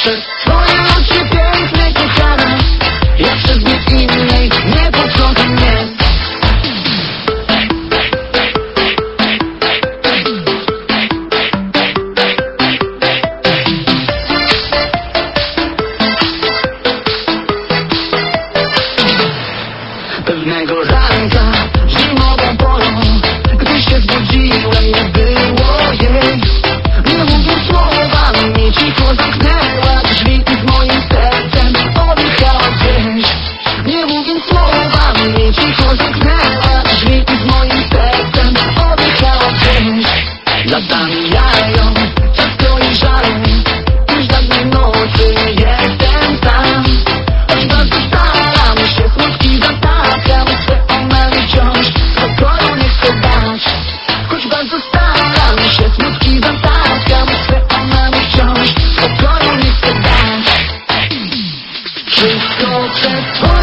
przez swoje oczy piękne kochana. Ja przez nic innej nie potrząkam mnie. Pewnego ranka, zimową porą, gdy się zbudziłem, nie było jej. Nie mówiąc słowami, cicho zamknęła drzwi i z moim sercem odjechała gdzieś. Nie mówiąc słowami, cicho zamknęła drzwi i z moim sercem odjechała gdzieś. Lata mijają, czas i żale, już dawnej nocy jestem sam. Choć bardzo staram się, smutki zatapiam, chcę ona mi wciąż spokoju nie chce dać. Choć bardzo staram się, smutki zatapiam, chcę ona mi wciąż spokoju nie chce dać. Wszystko przez